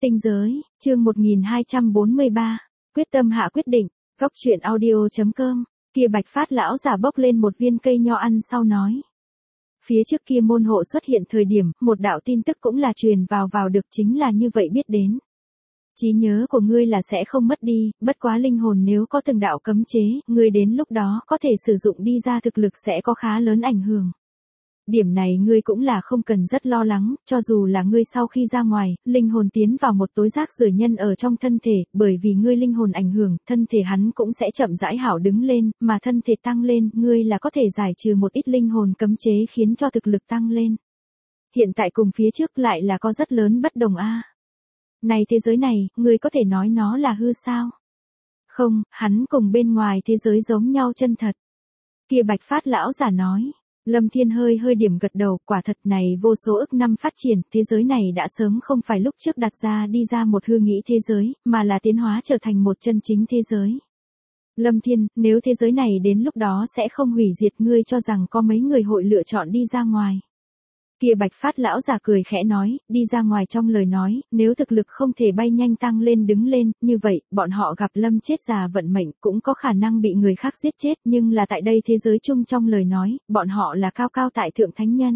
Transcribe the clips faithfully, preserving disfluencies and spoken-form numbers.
Tinh giới, chương một nghìn hai trăm bốn mươi ba, quyết tâm hạ quyết định, góc truyện audio.com, kia Bạch Phát lão giả bốc lên một viên cây nho ăn sau nói. Phía trước kia môn hộ xuất hiện thời điểm, một đạo tin tức cũng là truyền vào vào được chính là như vậy biết đến. Trí nhớ của ngươi là sẽ không mất đi, bất quá linh hồn nếu có từng đạo cấm chế, ngươi đến lúc đó có thể sử dụng đi ra thực lực sẽ có khá lớn ảnh hưởng. Điểm này ngươi cũng là không cần rất lo lắng, cho dù là ngươi sau khi ra ngoài, linh hồn tiến vào một tối rác rưởi nhân ở trong thân thể, bởi vì ngươi linh hồn ảnh hưởng, thân thể hắn cũng sẽ chậm rãi hảo đứng lên, mà thân thể tăng lên, ngươi là có thể giải trừ một ít linh hồn cấm chế khiến cho thực lực tăng lên. Hiện tại cùng phía trước lại là có rất lớn bất đồng a. Này thế giới này, ngươi có thể nói nó là hư sao? Không, hắn cùng bên ngoài thế giới giống nhau chân thật. Kia Bạch Phát lão giả nói. Lâm Thiên hơi hơi điểm gật đầu, quả thật này vô số ức năm phát triển, thế giới này đã sớm không phải lúc trước đặt ra đi ra một hư nghĩ thế giới, mà là tiến hóa trở thành một chân chính thế giới. Lâm Thiên, nếu thế giới này đến lúc đó sẽ không hủy diệt, ngươi cho rằng có mấy người hội lựa chọn đi ra ngoài. Kia Bạch Phát lão giả cười khẽ nói, đi ra ngoài trong lời nói, nếu thực lực không thể bay nhanh tăng lên đứng lên, như vậy, bọn họ gặp lâm chết già vận mệnh cũng có khả năng bị người khác giết chết, nhưng là tại đây thế giới chung trong lời nói, bọn họ là cao cao tại thượng thánh nhân.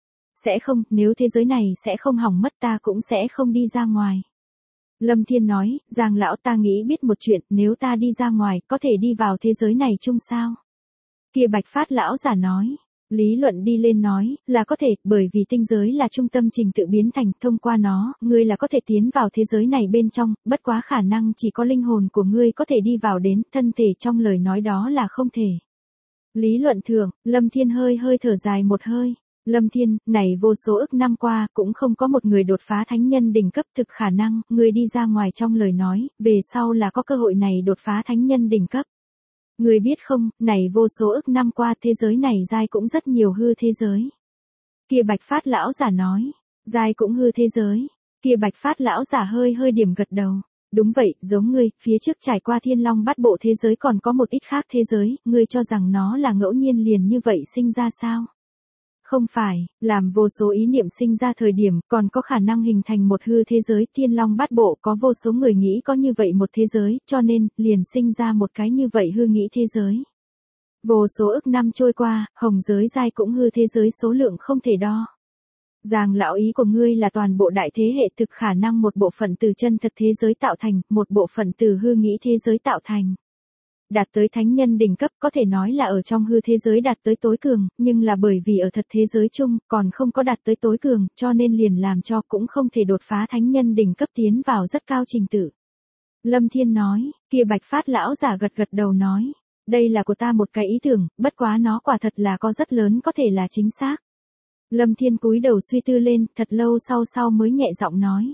Sẽ không, nếu thế giới này sẽ không hỏng mất ta cũng sẽ không đi ra ngoài. Lâm Thiên nói, Giang lão ta nghĩ biết một chuyện, nếu ta đi ra ngoài, có thể đi vào thế giới này chung sao? Kia Bạch Phát lão giả nói. Lý luận đi lên nói, là có thể, bởi vì tinh giới là trung tâm trình tự biến thành, thông qua nó, ngươi là có thể tiến vào thế giới này bên trong, bất quá khả năng chỉ có linh hồn của ngươi có thể đi vào đến, thân thể trong lời nói đó là không thể. Lý luận thường, Lâm Thiên hơi hơi thở dài một hơi. Lâm Thiên, này vô số ức năm qua, cũng không có một người đột phá thánh nhân đỉnh cấp thực khả năng, ngươi đi ra ngoài trong lời nói, về sau là có cơ hội này đột phá thánh nhân đỉnh cấp. Người biết không, này vô số ức năm qua thế giới này giai cũng rất nhiều hư thế giới. Kia Bạch Phát lão giả nói, giai cũng hư thế giới. Kia Bạch Phát lão giả hơi hơi điểm gật đầu. Đúng vậy, giống ngươi, phía trước trải qua thiên long bát bộ thế giới còn có một ít khác thế giới, ngươi cho rằng nó là ngẫu nhiên liền như vậy sinh ra sao? Không phải, làm vô số ý niệm sinh ra thời điểm, còn có khả năng hình thành một hư thế giới, thiên long bát bộ có vô số người nghĩ có như vậy một thế giới, cho nên, liền sinh ra một cái như vậy hư nghĩ thế giới. Vô số ức năm trôi qua, hồng giới giai cũng hư thế giới số lượng không thể đo. Giang lão ý của ngươi là toàn bộ đại thế hệ thực khả năng một bộ phận từ chân thật thế giới tạo thành, một bộ phận từ hư nghĩ thế giới tạo thành. Đạt tới thánh nhân đỉnh cấp có thể nói là ở trong hư thế giới đạt tới tối cường, nhưng là bởi vì ở thật thế giới chung còn không có đạt tới tối cường, cho nên liền làm cho cũng không thể đột phá thánh nhân đỉnh cấp tiến vào rất cao trình tự. Lâm Thiên nói, kia Bạch Phát lão giả gật gật đầu nói, đây là của ta một cái ý tưởng, bất quá nó quả thật là có rất lớn có thể là chính xác. Lâm Thiên cúi đầu suy tư lên, thật lâu sau sau mới nhẹ giọng nói.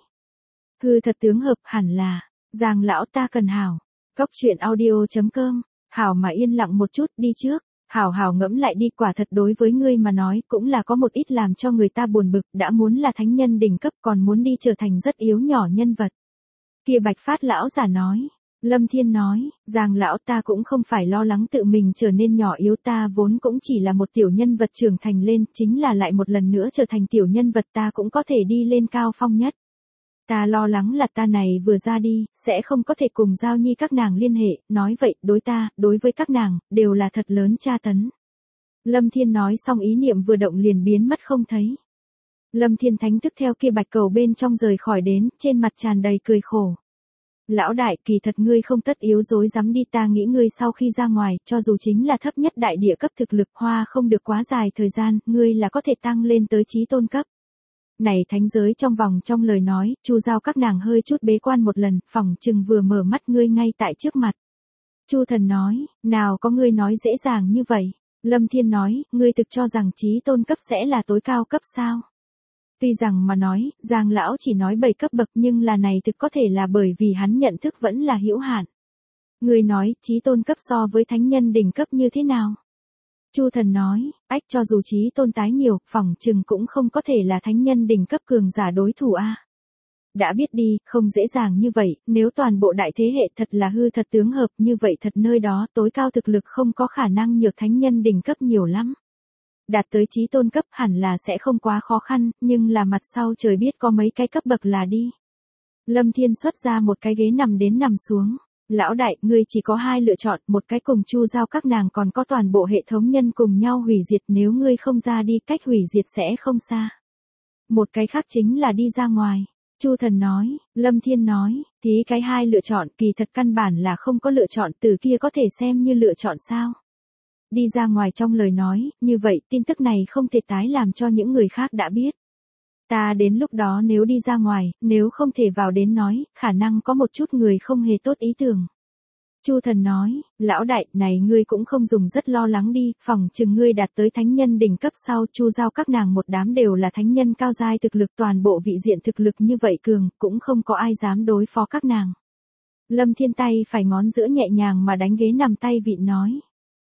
Hư thật tướng hợp hẳn là, Giang lão ta cần hảo. Góc truyện audio.com, hảo mà yên lặng một chút, đi trước, hảo hảo ngẫm lại đi, quả thật đối với ngươi mà nói cũng là có một ít làm cho người ta buồn bực, đã muốn là thánh nhân đỉnh cấp còn muốn đi trở thành rất yếu nhỏ nhân vật. Kia Bạch Phát lão giả nói, Lâm Thiên nói, Giang lão ta cũng không phải lo lắng tự mình trở nên nhỏ yếu, ta vốn cũng chỉ là một tiểu nhân vật trưởng thành lên, chính là lại một lần nữa trở thành tiểu nhân vật ta cũng có thể đi lên cao phong nhất. Ta lo lắng là ta này vừa ra đi, sẽ không có thể cùng Giao Nhi các nàng liên hệ, nói vậy, đối ta, đối với các nàng, đều là thật lớn tra tấn. Lâm Thiên nói xong ý niệm vừa động liền biến mất không thấy. Lâm Thiên thánh thức theo kia bạch cầu bên trong rời khỏi đến, trên mặt tràn đầy cười khổ. Lão đại, kỳ thật ngươi không tất yếu dối dám đi, ta nghĩ ngươi sau khi ra ngoài, cho dù chính là thấp nhất đại địa cấp thực lực hoa không được quá dài thời gian, ngươi là có thể tăng lên tới chí tôn cấp. Này thánh giới trong vòng trong lời nói, Chu Giao các nàng hơi chút bế quan một lần, phỏng chừng vừa mở mắt ngươi ngay tại trước mặt. Chu Thần nói, nào có ngươi nói dễ dàng như vậy. Lâm Thiên nói, ngươi thực cho rằng chí tôn cấp sẽ là tối cao cấp sao? Tuy rằng mà nói, Giang lão chỉ nói bảy cấp bậc nhưng là này thực có thể là bởi vì hắn nhận thức vẫn là hữu hạn. Ngươi nói, chí tôn cấp so với thánh nhân đỉnh cấp như thế nào? Chu Thần nói, ách cho dù chí tôn tái nhiều, phỏng chừng cũng không có thể là thánh nhân đỉnh cấp cường giả đối thủ a. Đã biết đi, không dễ dàng như vậy, nếu toàn bộ đại thế hệ thật là hư thật tướng hợp như vậy thật nơi đó tối cao thực lực không có khả năng nhược thánh nhân đỉnh cấp nhiều lắm. Đạt tới chí tôn cấp hẳn là sẽ không quá khó khăn, nhưng là mặt sau trời biết có mấy cái cấp bậc là đi. Lâm Thiên xuất ra một cái ghế nằm đến nằm xuống. Lão đại, ngươi chỉ có hai lựa chọn, một cái cùng Chu Giao các nàng còn có toàn bộ hệ thống nhân cùng nhau hủy diệt, nếu ngươi không ra đi cách hủy diệt sẽ không xa. Một cái khác chính là đi ra ngoài. Chu Thần nói, Lâm Thiên nói, thì cái hai lựa chọn kỳ thật căn bản là không có lựa chọn, từ kia có thể xem như lựa chọn sao. Đi ra ngoài trong lời nói, như vậy tin tức này không thể tái làm cho những người khác đã biết. Ta đến lúc đó nếu đi ra ngoài, nếu không thể vào đến nói, khả năng có một chút người không hề tốt ý tưởng. Chu Thần nói, lão đại, này ngươi cũng không dùng rất lo lắng đi, phòng chừng ngươi đạt tới thánh nhân đỉnh cấp sau, Chu Giao các nàng một đám đều là thánh nhân cao giai thực lực, toàn bộ vị diện thực lực như vậy cường, cũng không có ai dám đối phó các nàng. Lâm Thiên tay phải ngón giữa nhẹ nhàng mà đánh ghế nằm tay vịn nói.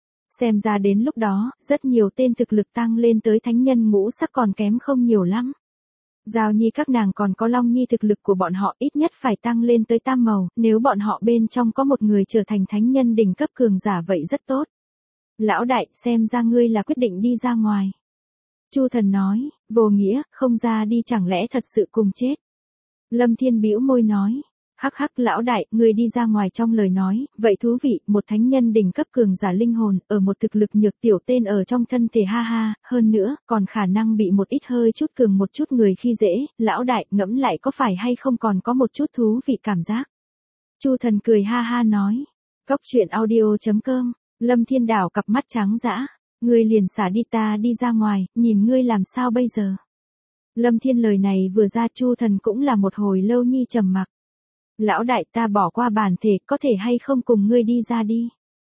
Xem ra đến lúc đó, rất nhiều tên thực lực tăng lên tới thánh nhân ngũ sắc còn kém không nhiều lắm. Giao Nhi các nàng còn có Long Nhi thực lực của bọn họ ít nhất phải tăng lên tới tam màu, nếu bọn họ bên trong có một người trở thành thánh nhân đỉnh cấp cường giả vậy rất tốt. Lão đại, xem ra ngươi là quyết định đi ra ngoài. Chu Thần nói, vô nghĩa, không ra đi chẳng lẽ thật sự cùng chết. Lâm Thiên bĩu môi nói. Hắc hắc lão đại, người đi ra ngoài trong lời nói, vậy thú vị, một thánh nhân đỉnh cấp cường giả linh hồn, ở một thực lực nhược tiểu tên ở trong thân thể ha ha, hơn nữa, còn khả năng bị một ít hơi chút cường một chút người khi dễ, lão đại, ngẫm lại có phải hay không còn có một chút thú vị cảm giác. Chu Thần cười ha ha nói, Cốc truyện audio chấm com, Lâm Thiên đảo cặp mắt trắng dã, ngươi liền xả đi ta đi ra ngoài, nhìn ngươi làm sao bây giờ. Lâm Thiên lời này vừa ra Chu Thần cũng là một hồi lâu nhi trầm mặc. Lão đại ta bỏ qua bản thể, có thể hay không cùng ngươi đi ra đi.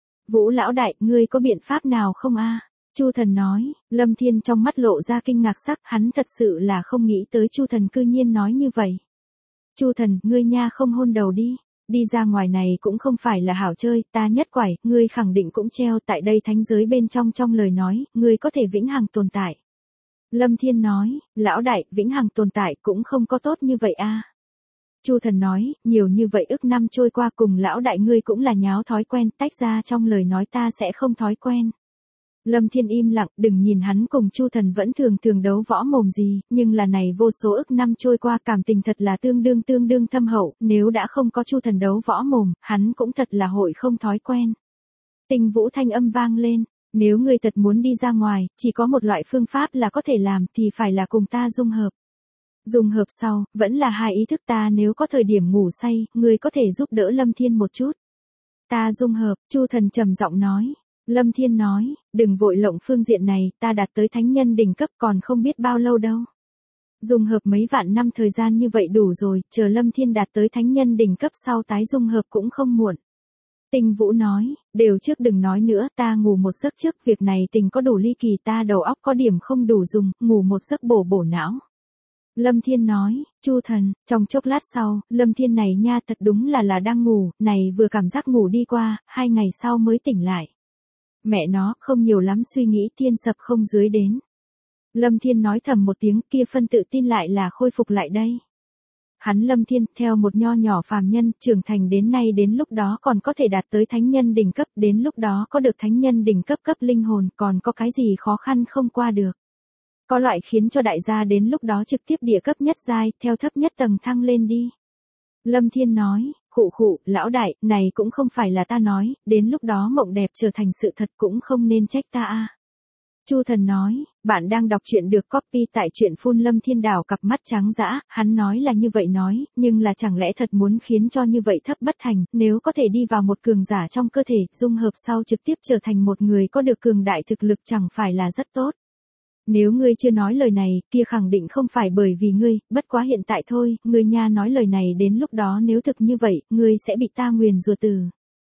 Vũ lão đại, ngươi có biện pháp nào không a? Chu Thần nói, Lâm Thiên trong mắt lộ ra kinh ngạc sắc, hắn thật sự là không nghĩ tới Chu Thần cư nhiên nói như vậy. Chu Thần, ngươi nha không hôn đầu đi, đi ra ngoài này cũng không phải là hảo chơi, ta nhất quải, ngươi khẳng định cũng treo tại đây thánh giới bên trong trong lời nói, ngươi có thể vĩnh hằng tồn tại. Lâm Thiên nói, lão đại, vĩnh hằng tồn tại cũng không có tốt như vậy a. Chu Thần nói, nhiều như vậy ức năm trôi qua cùng lão đại ngươi cũng là nháo thói quen, tách ra trong lời nói ta sẽ không thói quen. Lâm Thiên im lặng, đừng nhìn hắn cùng Chu Thần vẫn thường thường đấu võ mồm gì, nhưng là này vô số ức năm trôi qua cảm tình thật là tương đương tương đương thâm hậu, nếu đã không có Chu Thần đấu võ mồm, hắn cũng thật là hội không thói quen. Tinh Vũ thanh âm vang lên, nếu ngươi thật muốn đi ra ngoài, chỉ có một loại phương pháp là có thể làm thì phải là cùng ta dung hợp. Dùng hợp sau, vẫn là hai ý thức ta nếu có thời điểm ngủ say, ngươi có thể giúp đỡ Lâm Thiên một chút. Ta dung hợp, Chu Thần trầm giọng nói. Lâm Thiên nói, đừng vội lộng phương diện này, ta đạt tới thánh nhân đỉnh cấp còn không biết bao lâu đâu. Dung hợp mấy vạn năm thời gian như vậy đủ rồi, chờ Lâm Thiên đạt tới thánh nhân đỉnh cấp sau tái dung hợp cũng không muộn. Tinh Vũ nói, đều trước đừng nói nữa, ta ngủ một giấc trước, việc này tình có đủ ly kỳ, ta đầu óc có điểm không đủ dùng, ngủ một giấc bổ bổ não. Lâm Thiên nói, Chu Thần, trong chốc lát sau, Lâm Thiên này nha thật đúng là là đang ngủ, này vừa cảm giác ngủ đi qua, hai ngày sau mới tỉnh lại. Mẹ nó, không nhiều lắm suy nghĩ thiên sập không dưới đến. Lâm Thiên nói thầm một tiếng kia phân tự tin lại là khôi phục lại đây. Hắn Lâm Thiên, theo một nho nhỏ phàm nhân, trưởng thành đến nay đến lúc đó còn có thể đạt tới thánh nhân đỉnh cấp, đến lúc đó có được thánh nhân đỉnh cấp cấp linh hồn, còn có cái gì khó khăn không qua được. Có loại khiến cho đại gia đến lúc đó trực tiếp địa cấp nhất giai, theo thấp nhất tầng thăng lên đi. Lâm Thiên nói, khụ khụ, lão đại, này cũng không phải là ta nói, đến lúc đó mộng đẹp trở thành sự thật cũng không nên trách ta a. Chu Thần nói, bạn đang đọc truyện được copy tại truyện phun. Lâm Thiên đảo cặp mắt trắng dã, hắn nói là như vậy nói, nhưng là chẳng lẽ thật muốn khiến cho như vậy thấp bất thành, nếu có thể đi vào một cường giả trong cơ thể, dung hợp sau trực tiếp trở thành một người có được cường đại thực lực chẳng phải là rất tốt. Nếu ngươi chưa nói lời này, kia khẳng định không phải bởi vì ngươi, bất quá hiện tại thôi, ngươi nha nói lời này đến lúc đó nếu thực như vậy, ngươi sẽ bị ta nguyền rủa từ.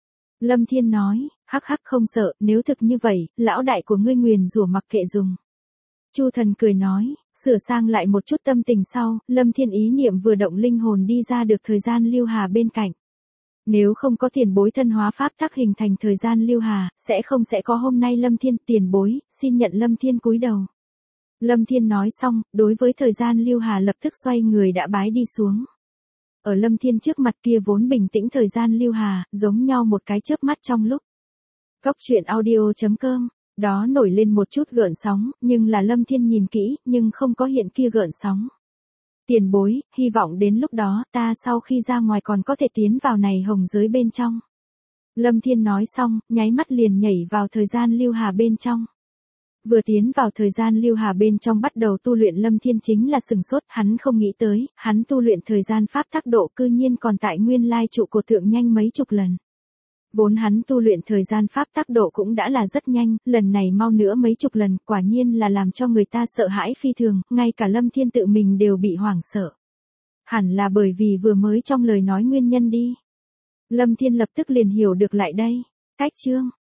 Lâm Thiên nói, hắc hắc không sợ, nếu thực như vậy, lão đại của ngươi nguyền rủa mặc kệ dùng. Chu Thần cười nói, sửa sang lại một chút tâm tình sau, Lâm Thiên ý niệm vừa động linh hồn đi ra được thời gian lưu hà bên cạnh. Nếu không có tiền bối thân hóa pháp tắc hình thành thời gian lưu hà, sẽ không sẽ có hôm nay. Lâm Thiên, tiền bối, xin nhận. Lâm Thiên cúi đầu. Lâm Thiên nói xong, đối với thời gian lưu hà lập tức xoay người đã bái đi xuống. Ở Lâm Thiên trước mặt kia vốn bình tĩnh thời gian lưu hà, giống nhau một cái chớp mắt trong lúc. Cốc truyện audio chấm com, đó nổi lên một chút gợn sóng, nhưng là Lâm Thiên nhìn kỹ, nhưng không có hiện kia gợn sóng. Tiền bối, hy vọng đến lúc đó, ta sau khi ra ngoài còn có thể tiến vào này hồng giới bên trong. Lâm Thiên nói xong, nháy mắt liền nhảy vào thời gian lưu hà bên trong. Vừa tiến vào thời gian lưu hà bên trong bắt đầu tu luyện Lâm Thiên chính là sừng sốt, hắn không nghĩ tới, hắn tu luyện thời gian pháp tắc độ cư nhiên còn tại nguyên lai trụ cột thượng nhanh mấy chục lần. Vốn hắn tu luyện thời gian pháp tắc độ cũng đã là rất nhanh, lần này mau nữa mấy chục lần, quả nhiên là làm cho người ta sợ hãi phi thường, ngay cả Lâm Thiên tự mình đều bị hoảng sợ. Hẳn là bởi vì vừa mới trong lời nói nguyên nhân đi. Lâm Thiên lập tức liền hiểu được lại đây. Cách chương